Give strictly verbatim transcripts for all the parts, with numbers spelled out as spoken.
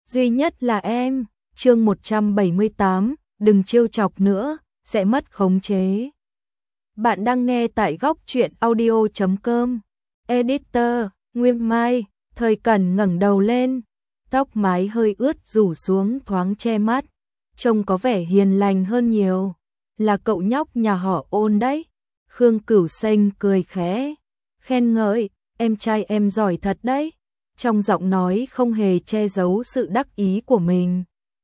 duy nhất là em. Chương một trăm bảy mươi tám, đừng trêu chọc nữa, sẽ mất khống chế. Bạn đang nghe tại góc truyện audio chấm com. Editor, Nguyên Mai. Thời Cẩn ngẩng đầu lên, tóc mái hơi ướt rủ xuống thoáng che mắt, trông có vẻ hiền lành hơn nhiều. Là cậu nhóc nhà họ Ôn đấy. Khương Cửu Xanh cười khẽ, khen ngợi, em trai em giỏi thật đấy. Trong giọng nói không hề che giấu sự đắc ý của mình.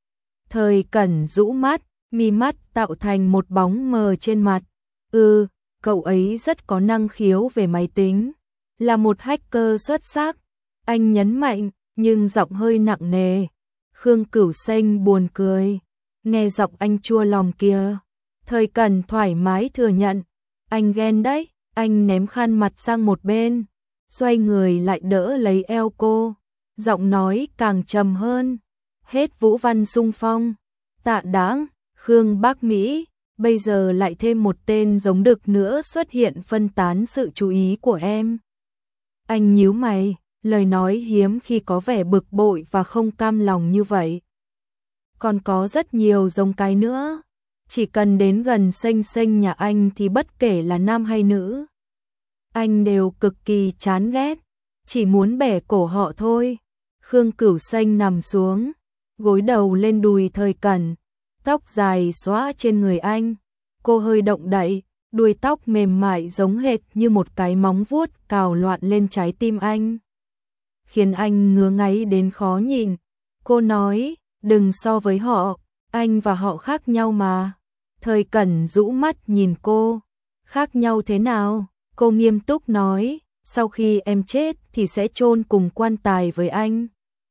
Thời Cẩn rũ mắt, mi mắt tạo thành một bóng mờ trên mặt. Ừ, cậu ấy rất có năng khiếu về máy tính, là một hacker xuất sắc. Anh nhấn mạnh, nhưng giọng hơi nặng nề. Khương Cửu Xanh buồn cười, nghe giọng anh chua lòng kia. Thời Cẩn thoải mái thừa nhận, anh ghen đấy. Anh ném khăn mặt sang một bên, xoay người lại đỡ lấy eo cô, giọng nói càng trầm hơn. Hết Vũ Văn xung phong, Tạ Đáng, Khương Bác Mỹ, bây giờ lại thêm một tên giống đực nữa xuất hiện phân tán sự chú ý của em. Anh nhíu mày, lời nói hiếm khi có vẻ bực bội và không cam lòng như vậy. Còn có rất nhiều giống cái nữa, chỉ cần đến gần Xanh Xanh nhà anh thì bất kể là nam hay nữ, anh đều cực kỳ chán ghét, chỉ muốn bẻ cổ họ thôi. Khương Cửu Xanh nằm xuống, gối đầu lên đùi Thời Cẩn, tóc dài xõa trên người anh. Cô hơi động đậy, đuôi tóc mềm mại giống hệt như một cái móng vuốt cào loạn lên trái tim anh, khiến anh ngứa ngáy đến khó nhịn. Cô nói, đừng so với họ, anh và họ khác nhau mà. Thời Cẩn rũ mắt nhìn cô, khác nhau thế nào? Cô nghiêm túc nói, sau khi em chết thì sẽ chôn cùng quan tài với anh,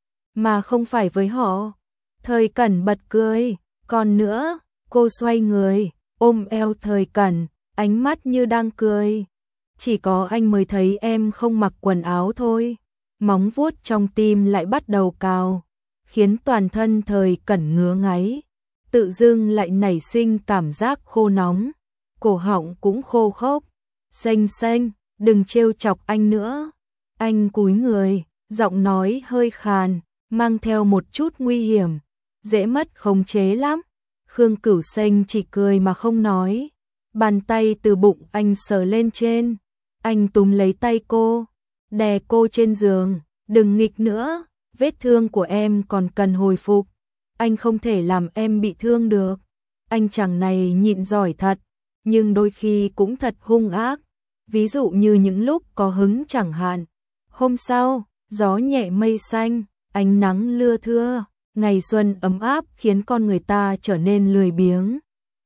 mà không phải với họ. Thời Cẩn bật cười, còn nữa, cô xoay người, ôm eo Thời Cẩn, ánh mắt như đang cười. Chỉ có anh mới thấy em không mặc quần áo thôi. Móng vuốt trong tim lại bắt đầu cào, khiến toàn thân Thời Cẩn ngứa ngáy, tự dưng lại nảy sinh cảm giác khô nóng, cổ họng cũng khô khốc. Xanh Xanh, đừng trêu chọc anh nữa. Anh cúi người, giọng nói hơi khàn, mang theo một chút nguy hiểm, dễ mất khống chế lắm. Khương Cửu Xanh chỉ cười mà không nói, bàn tay từ bụng anh sờ lên trên. Anh túm lấy tay cô, đè cô trên giường, đừng nghịch nữa, vết thương của em còn cần hồi phục, anh không thể làm em bị thương được. Anh chàng này nhịn giỏi thật, nhưng đôi khi cũng thật hung ác, ví dụ như những lúc có hứng chẳng hạn. Hôm sau, gió nhẹ mây xanh, ánh nắng lưa thưa, ngày xuân ấm áp khiến con người ta trở nên lười biếng.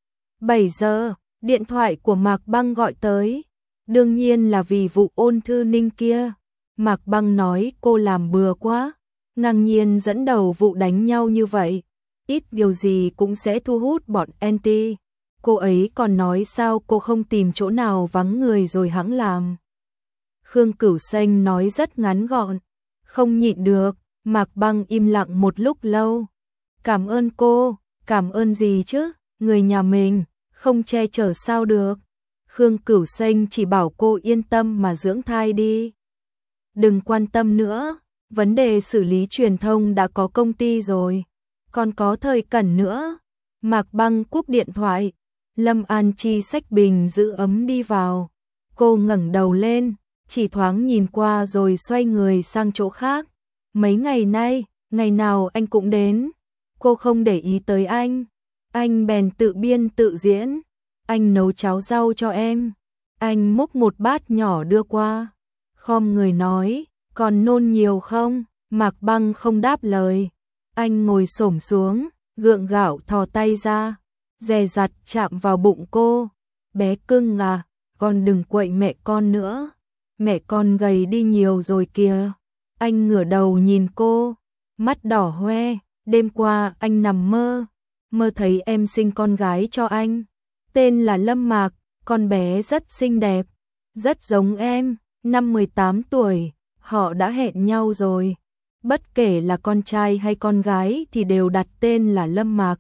bảy giờ, điện thoại của Mạc Băng gọi tới, đương nhiên là vì vụ Ôn Thư Ninh kia. Mạc Băng nói cô làm bừa quá, ngang nhiên dẫn đầu vụ đánh nhau như vậy, ít điều gì cũng sẽ thu hút bọn anti. Cô ấy còn nói sao cô không tìm chỗ nào vắng người rồi hẵng làm. Khương Cửu Xanh nói rất ngắn gọn, không nhịn được. Mạc Băng im lặng một lúc lâu. Cảm ơn cô, cảm ơn gì chứ, người nhà mình, không che chở sao được. Khương Cửu Xanh chỉ bảo cô yên tâm mà dưỡng thai đi, đừng quan tâm nữa, vấn đề xử lý truyền thông đã có công ty rồi, còn có Thời Cẩn nữa. Mạc Băng cúp điện thoại, Lâm An Chi xách bình giữ ấm đi vào. Cô ngẩng đầu lên, chỉ thoáng nhìn qua rồi xoay người sang chỗ khác. Mấy ngày nay, ngày nào anh cũng đến. Cô không để ý tới anh, anh bèn tự biên tự diễn. Anh nấu cháo rau cho em. Anh múc một bát nhỏ đưa qua, khom người nói, còn nôn nhiều không? Mạc Băng không đáp lời. Anh ngồi xổm xuống, gượng gạo thò tay ra, dè dặt chạm vào bụng cô. Bé cưng à, con đừng quậy mẹ con nữa, mẹ con gầy đi nhiều rồi kìa. Anh ngửa đầu nhìn cô, mắt đỏ hoe. Đêm qua anh nằm mơ, mơ thấy em sinh con gái cho anh, tên là Lâm Mạc, con bé rất xinh đẹp, rất giống em. Năm mười tám tuổi, họ đã hẹn nhau rồi, bất kể là con trai hay con gái thì đều đặt tên là Lâm Mạc.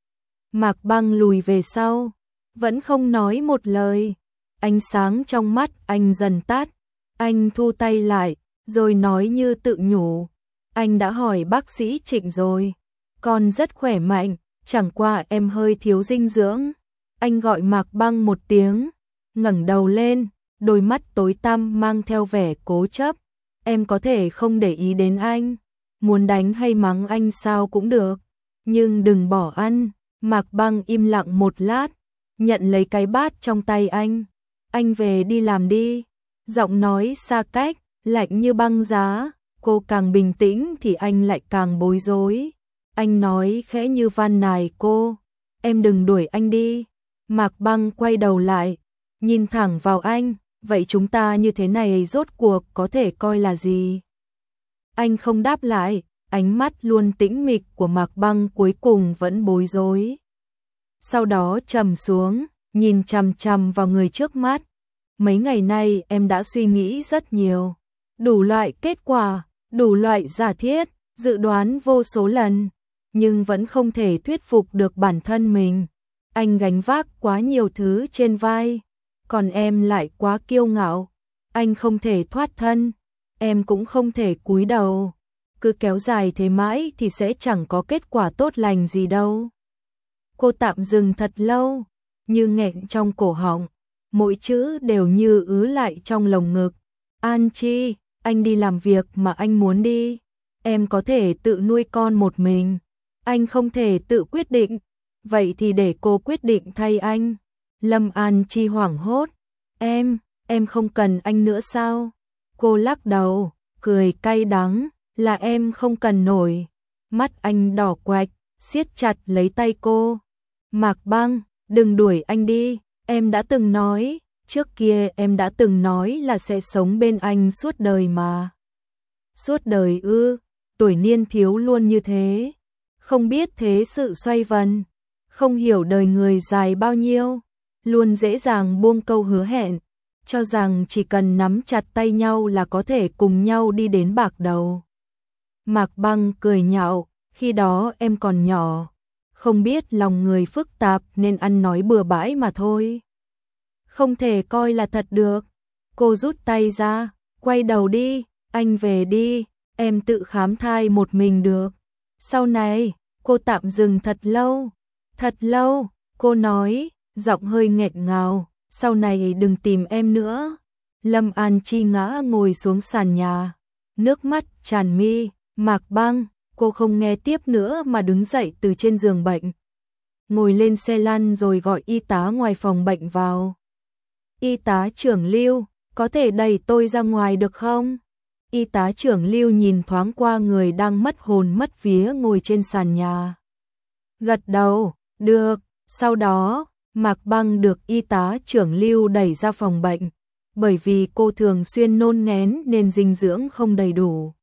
Mạc Băng lùi về sau, vẫn không nói một lời. Ánh sáng trong mắt anh dần tắt, anh thu tay lại, rồi nói như tự nhủ, Anh đã hỏi bác sĩ Trịnh rồi. Con rất khỏe mạnh, chẳng qua em hơi thiếu dinh dưỡng. Anh gọi Mạc Băng một tiếng, ngẩng đầu lên, đôi mắt tối tăm mang theo vẻ cố chấp. Em có thể không để ý đến anh, muốn đánh hay mắng anh sao cũng được, nhưng đừng bỏ ăn. Mạc Băng im lặng một lát, nhận lấy cái bát trong tay anh. Anh về đi làm đi. Giọng nói xa cách, lạnh như băng giá. Cô càng bình tĩnh thì anh lại càng bối rối. Anh nói khẽ như van nài cô, em đừng đuổi anh đi. Mạc Băng quay đầu lại, nhìn thẳng vào anh, vậy chúng ta như thế này rốt cuộc có thể coi là gì? Anh không đáp lại, ánh mắt luôn tĩnh mịch của Mạc Băng cuối cùng vẫn bối rối. Sau đó trầm xuống, nhìn chằm chằm vào người trước mắt. Mấy ngày nay em đã suy nghĩ rất nhiều, đủ loại kết quả, đủ loại giả thiết, dự đoán vô số lần, nhưng vẫn không thể thuyết phục được bản thân mình. Anh gánh vác quá nhiều thứ trên vai, còn em lại quá kiêu ngạo. Anh không thể thoát thân, em cũng không thể cúi đầu. Cứ kéo dài thế mãi thì sẽ chẳng có kết quả tốt lành gì đâu. Cô tạm dừng thật lâu, như nghẹn trong cổ họng, mỗi chữ đều như ứ lại trong lồng ngực. An Chi, anh đi làm việc mà anh muốn đi. Em có thể tự nuôi con một mình. Anh không thể tự quyết định. Vậy thì để cô quyết định thay anh. Lâm An Chi hoảng hốt. Em, em không cần anh nữa sao? Cô lắc đầu, cười cay đắng, là em không cần nổi. Mắt anh đỏ quạch, siết chặt lấy tay cô. Mạc Băng, đừng đuổi anh đi. Em đã từng nói, trước kia em đã từng nói là sẽ sống bên anh suốt đời mà. Suốt đời ư? Tuổi niên thiếu luôn như thế. Không biết thế sự xoay vần, không hiểu đời người dài bao nhiêu, luôn dễ dàng buông câu hứa hẹn, cho rằng chỉ cần nắm chặt tay nhau là có thể cùng nhau đi đến bạc đầu. Mạc Băng cười nhạo, khi đó em còn nhỏ, không biết lòng người phức tạp nên ăn nói bừa bãi mà thôi. Không thể coi là thật được. Cô rút tay ra, quay đầu đi, anh về đi, em tự khám thai một mình được. Sau này, cô tạm dừng thật lâu, thật lâu, cô nói, giọng hơi nghẹn ngào, sau này đừng tìm em nữa. Lâm An Chi ngã ngồi xuống sàn nhà, nước mắt tràn mi. Mạc Băng, cô không nghe tiếp nữa mà đứng dậy từ trên giường bệnh, ngồi lên xe lăn rồi gọi y tá ngoài phòng bệnh vào. Y tá trưởng Lưu, có thể đẩy tôi ra ngoài được không? Y tá trưởng Lưu nhìn thoáng qua người đang mất hồn mất vía ngồi trên sàn nhà. Gật đầu, được. Sau đó, Mạc Băng được y tá trưởng Lưu đẩy ra phòng bệnh, bởi vì cô thường xuyên nôn nghén nên dinh dưỡng không đầy đủ.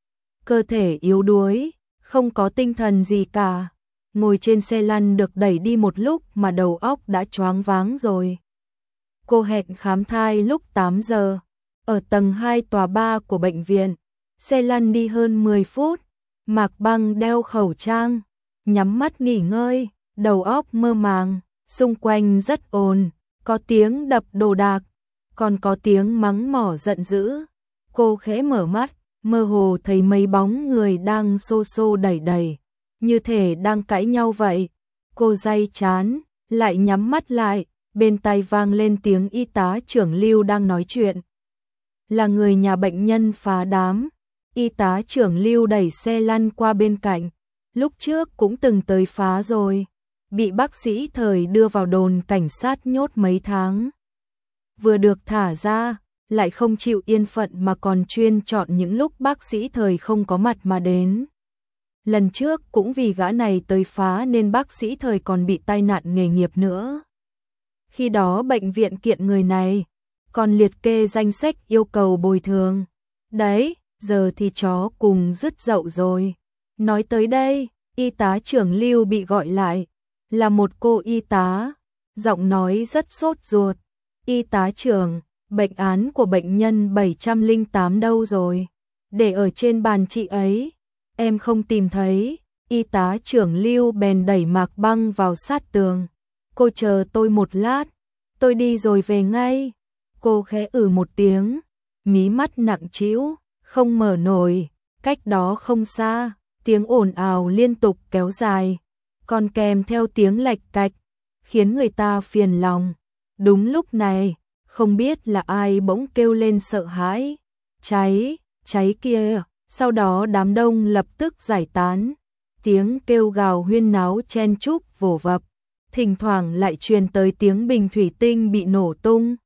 Cơ thể yếu đuối, không có tinh thần gì cả. Ngồi trên xe lăn được đẩy đi một lúc mà đầu óc đã choáng váng rồi. Cô hẹn khám thai lúc tám giờ, ở tầng hai tòa ba của bệnh viện. Xe lăn đi hơn mười phút, Mạc Băng đeo khẩu trang, nhắm mắt nghỉ ngơi, đầu óc mơ màng, xung quanh rất ồn, có tiếng đập đồ đạc, còn có tiếng mắng mỏ giận dữ. Cô khẽ mở mắt, mơ hồ thấy mấy bóng người đang xô xô đẩy đẩy, như thể đang cãi nhau vậy. Cô day chán, lại nhắm mắt lại, bên tai vang lên tiếng y tá trưởng Lưu đang nói chuyện. Là người nhà bệnh nhân phá đám. Y tá trưởng Lưu đẩy xe lăn qua bên cạnh, lúc trước cũng từng tới phá rồi, bị bác sĩ Thời đưa vào đồn cảnh sát nhốt mấy tháng. Vừa được thả ra, lại không chịu yên phận mà còn chuyên chọn những lúc bác sĩ Thời không có mặt mà đến. Lần trước cũng vì gã này tới phá nên bác sĩ Thời còn bị tai nạn nghề nghiệp nữa. Khi đó bệnh viện kiện người này, còn liệt kê danh sách yêu cầu bồi thường. Đấy, giờ thì chó cùng dứt dậu rồi. Nói tới đây, y tá trưởng Lưu bị gọi lại, là một cô y tá, giọng nói rất sốt ruột. Y tá trưởng, bệnh án của bệnh nhân bảy trăm lẻ tám đâu rồi? Để ở trên bàn chị ấy, em không tìm thấy. Y tá trưởng Lưu bèn đẩy Mạc Băng vào sát tường. Cô chờ tôi một lát, tôi đi rồi về ngay. Cô khẽ ử một tiếng, mí mắt nặng trĩu, không mở nổi, Cách đó không xa, tiếng ồn ào liên tục kéo dài, còn kèm theo tiếng lạch cạch, khiến người ta phiền lòng. Đúng lúc này, không biết là ai bỗng kêu lên sợ hãi. Cháy, cháy kia, sau đó đám đông lập tức giải tán. Tiếng kêu gào huyên náo chen chúc vồ vập, thỉnh thoảng lại truyền tới tiếng bình thủy tinh bị nổ tung.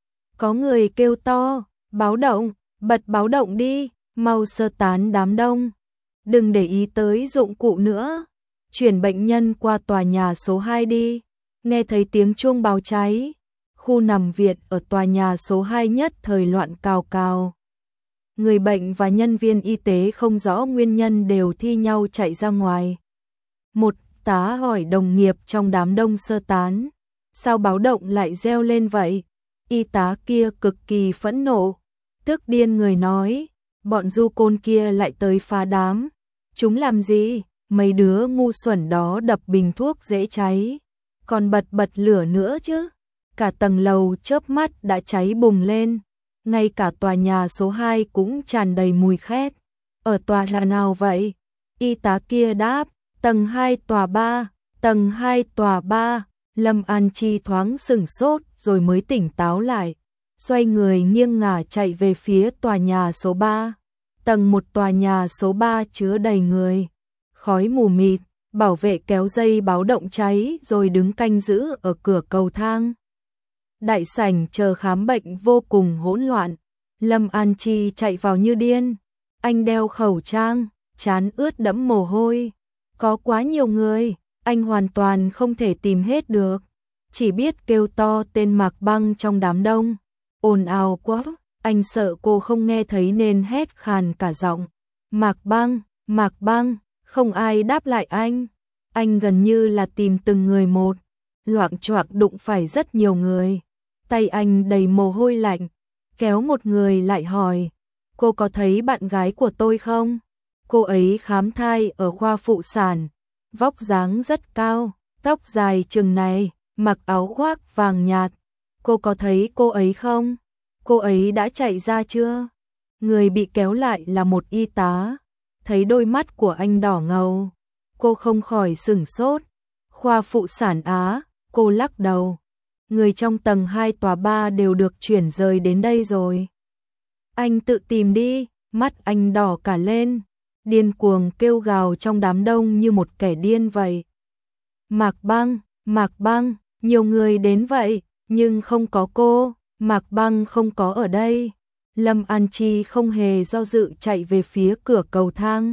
Có người kêu to, báo động, bật báo động đi, mau sơ tán đám đông. Đừng để ý tới dụng cụ nữa, chuyển bệnh nhân qua tòa nhà số hai đi. Nghe thấy tiếng chuông báo cháy, khu nằm viện ở tòa nhà số hai nhất thời loạn cào cào. Người bệnh và nhân viên y tế không rõ nguyên nhân đều thi nhau chạy ra ngoài. Một tá hỏi đồng nghiệp trong đám đông sơ tán, sao báo động lại reo lên vậy? Y tá kia cực kỳ phẫn nộ, tức điên người nói, bọn du côn kia lại tới phá đám. Chúng làm gì? Mấy đứa ngu xuẩn đó đập bình thuốc dễ cháy, còn bật bật lửa nữa chứ. Cả tầng lầu chớp mắt đã cháy bùng lên, ngay cả tòa nhà số hai cũng tràn đầy mùi khét. Ở tòa nhà nào vậy? Y tá kia đáp, tầng hai tòa ba, tầng hai tòa ba. Lâm An Chi thoáng sửng sốt rồi mới tỉnh táo lại, xoay người nghiêng ngả chạy về phía tòa nhà số ba. Tầng một tòa nhà số ba chứa đầy người, khói mù mịt, bảo vệ kéo dây báo động cháy rồi đứng canh giữ ở cửa cầu thang. Đại sảnh chờ khám bệnh vô cùng hỗn loạn, Lâm An Chi chạy vào như điên. Anh đeo khẩu trang, trán ướt đẫm mồ hôi, có quá nhiều người, anh hoàn toàn không thể tìm hết được, chỉ biết kêu to tên Mạc Băng trong đám đông. Ồn ào quá, anh sợ cô không nghe thấy nên hét khàn cả giọng. Mạc Băng, Mạc Băng, không ai đáp lại anh. Anh gần như là tìm từng người một, loạng choạng đụng phải rất nhiều người. Tay anh đầy mồ hôi lạnh, kéo một người lại hỏi, cô có thấy bạn gái của tôi không? Cô ấy khám thai ở khoa phụ sản, vóc dáng rất cao, tóc dài chừng này, mặc áo khoác vàng nhạt. Cô có thấy cô ấy không? Cô ấy đã chạy ra chưa? Người bị kéo lại là một y tá, thấy đôi mắt của anh đỏ ngầu, cô không khỏi sửng sốt. Khoa phụ sản Á, cô lắc đầu. Người trong tầng hai tòa ba đều được chuyển rời đến đây rồi. Anh tự tìm đi, mắt anh đỏ cả lên, điên cuồng kêu gào trong đám đông như một kẻ điên vậy. Mạc Băng, Mạc Băng, nhiều người đến vậy, nhưng không có cô, Mạc Băng không có ở đây. Lâm An Chi không hề do dự chạy về phía cửa cầu thang.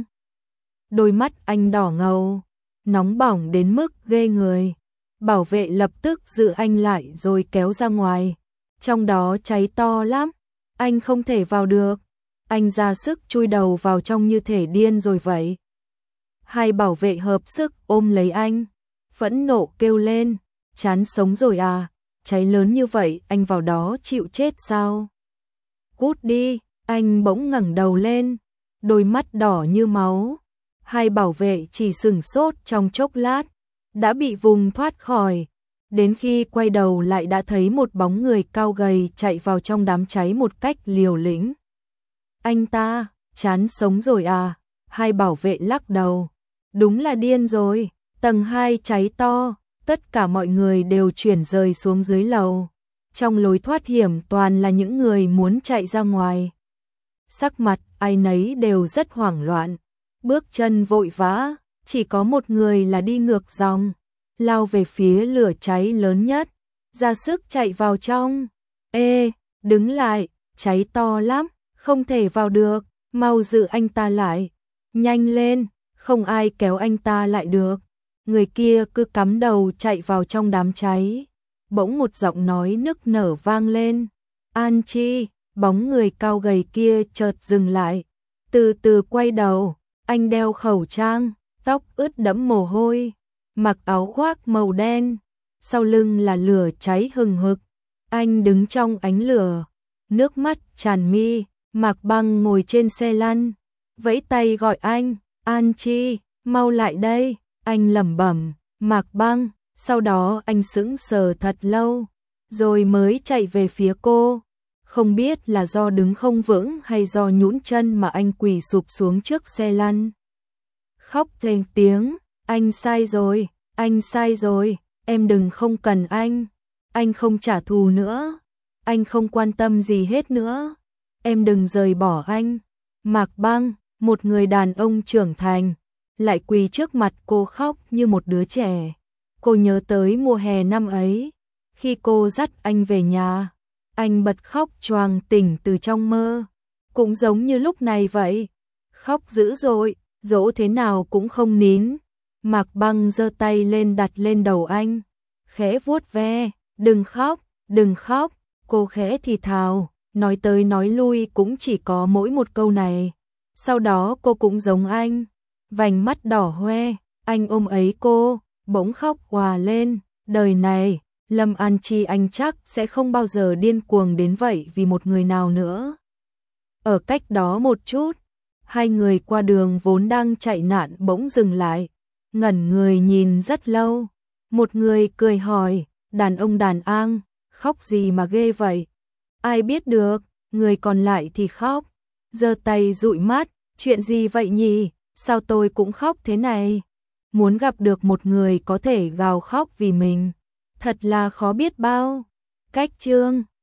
Đôi mắt anh đỏ ngầu, nóng bỏng đến mức ghê người. Bảo vệ lập tức giữ anh lại rồi kéo ra ngoài. Trong đó cháy to lắm, anh không thể vào được. Anh ra sức chui đầu vào trong như thể điên rồi vậy. Hai bảo vệ hợp sức ôm lấy anh, phẫn nộ kêu lên, chán sống rồi à, cháy lớn như vậy anh vào đó chịu chết sao? Cút đi, anh bỗng ngẩng đầu lên, đôi mắt đỏ như máu. Hai bảo vệ chỉ sửng sốt trong chốc lát, đã bị vùng thoát khỏi. Đến khi quay đầu lại đã thấy một bóng người cao gầy chạy vào trong đám cháy một cách liều lĩnh. Anh ta, chán sống rồi à? Hai bảo vệ lắc đầu. Đúng là điên rồi, tầng hai cháy to, tất cả mọi người đều chuyển rời xuống dưới lầu. Trong lối thoát hiểm toàn là những người muốn chạy ra ngoài. Sắc mặt ai nấy đều rất hoảng loạn, bước chân vội vã, chỉ có một người là đi ngược dòng, lao về phía lửa cháy lớn nhất, ra sức chạy vào trong. Ê, đứng lại, cháy to lắm, không thể vào được, mau giữ anh ta lại, nhanh lên, không ai kéo anh ta lại được. Người kia cứ cắm đầu chạy vào trong đám cháy. Bỗng một giọng nói nức nở vang lên. An Chi, bóng người cao gầy kia chợt dừng lại, từ từ quay đầu, anh đeo khẩu trang, tóc ướt đẫm mồ hôi, mặc áo khoác màu đen, sau lưng là lửa cháy hừng hực. Anh đứng trong ánh lửa, nước mắt tràn mi. Mạc Băng ngồi trên xe lăn, vẫy tay gọi anh, An Chi, mau lại đây. Anh lẩm bẩm, Mạc Băng, sau đó anh sững sờ thật lâu, rồi mới chạy về phía cô. Không biết là do đứng không vững hay do nhũn chân mà anh quỳ sụp xuống trước xe lăn. Khóc thành tiếng, anh sai rồi, anh sai rồi, em đừng không cần anh, anh không trả thù nữa, anh không quan tâm gì hết nữa, em đừng rời bỏ anh. Mạc Băng, một người đàn ông trưởng thành, lại quỳ trước mặt cô khóc như một đứa trẻ. Cô nhớ tới mùa hè năm ấy, khi cô dắt anh về nhà, anh bật khóc choàng tỉnh từ trong mơ, cũng giống như lúc này vậy, khóc dữ dội, dỗ thế nào cũng không nín. Mạc Băng giơ tay lên đặt lên đầu anh, khẽ vuốt ve, đừng khóc, đừng khóc, cô khẽ thì thào, nói tới nói lui cũng chỉ có mỗi một câu này. Sau đó cô cũng giống anh, vành mắt đỏ hoe, anh ôm ấy cô, bỗng khóc òa lên, đời này, Lâm An Chi anh chắc sẽ không bao giờ điên cuồng đến vậy vì một người nào nữa. Ở cách đó một chút, hai người qua đường vốn đang chạy nạn bỗng dừng lại, ngẩn người nhìn rất lâu. Một người cười hỏi, đàn ông đàn an, khóc gì mà ghê vậy? Ai biết được, người còn lại thì khóc, giơ tay dụi mắt, chuyện gì vậy nhỉ, sao tôi cũng khóc thế này? Muốn gặp được một người có thể gào khóc vì mình, thật là khó biết bao. Cách chương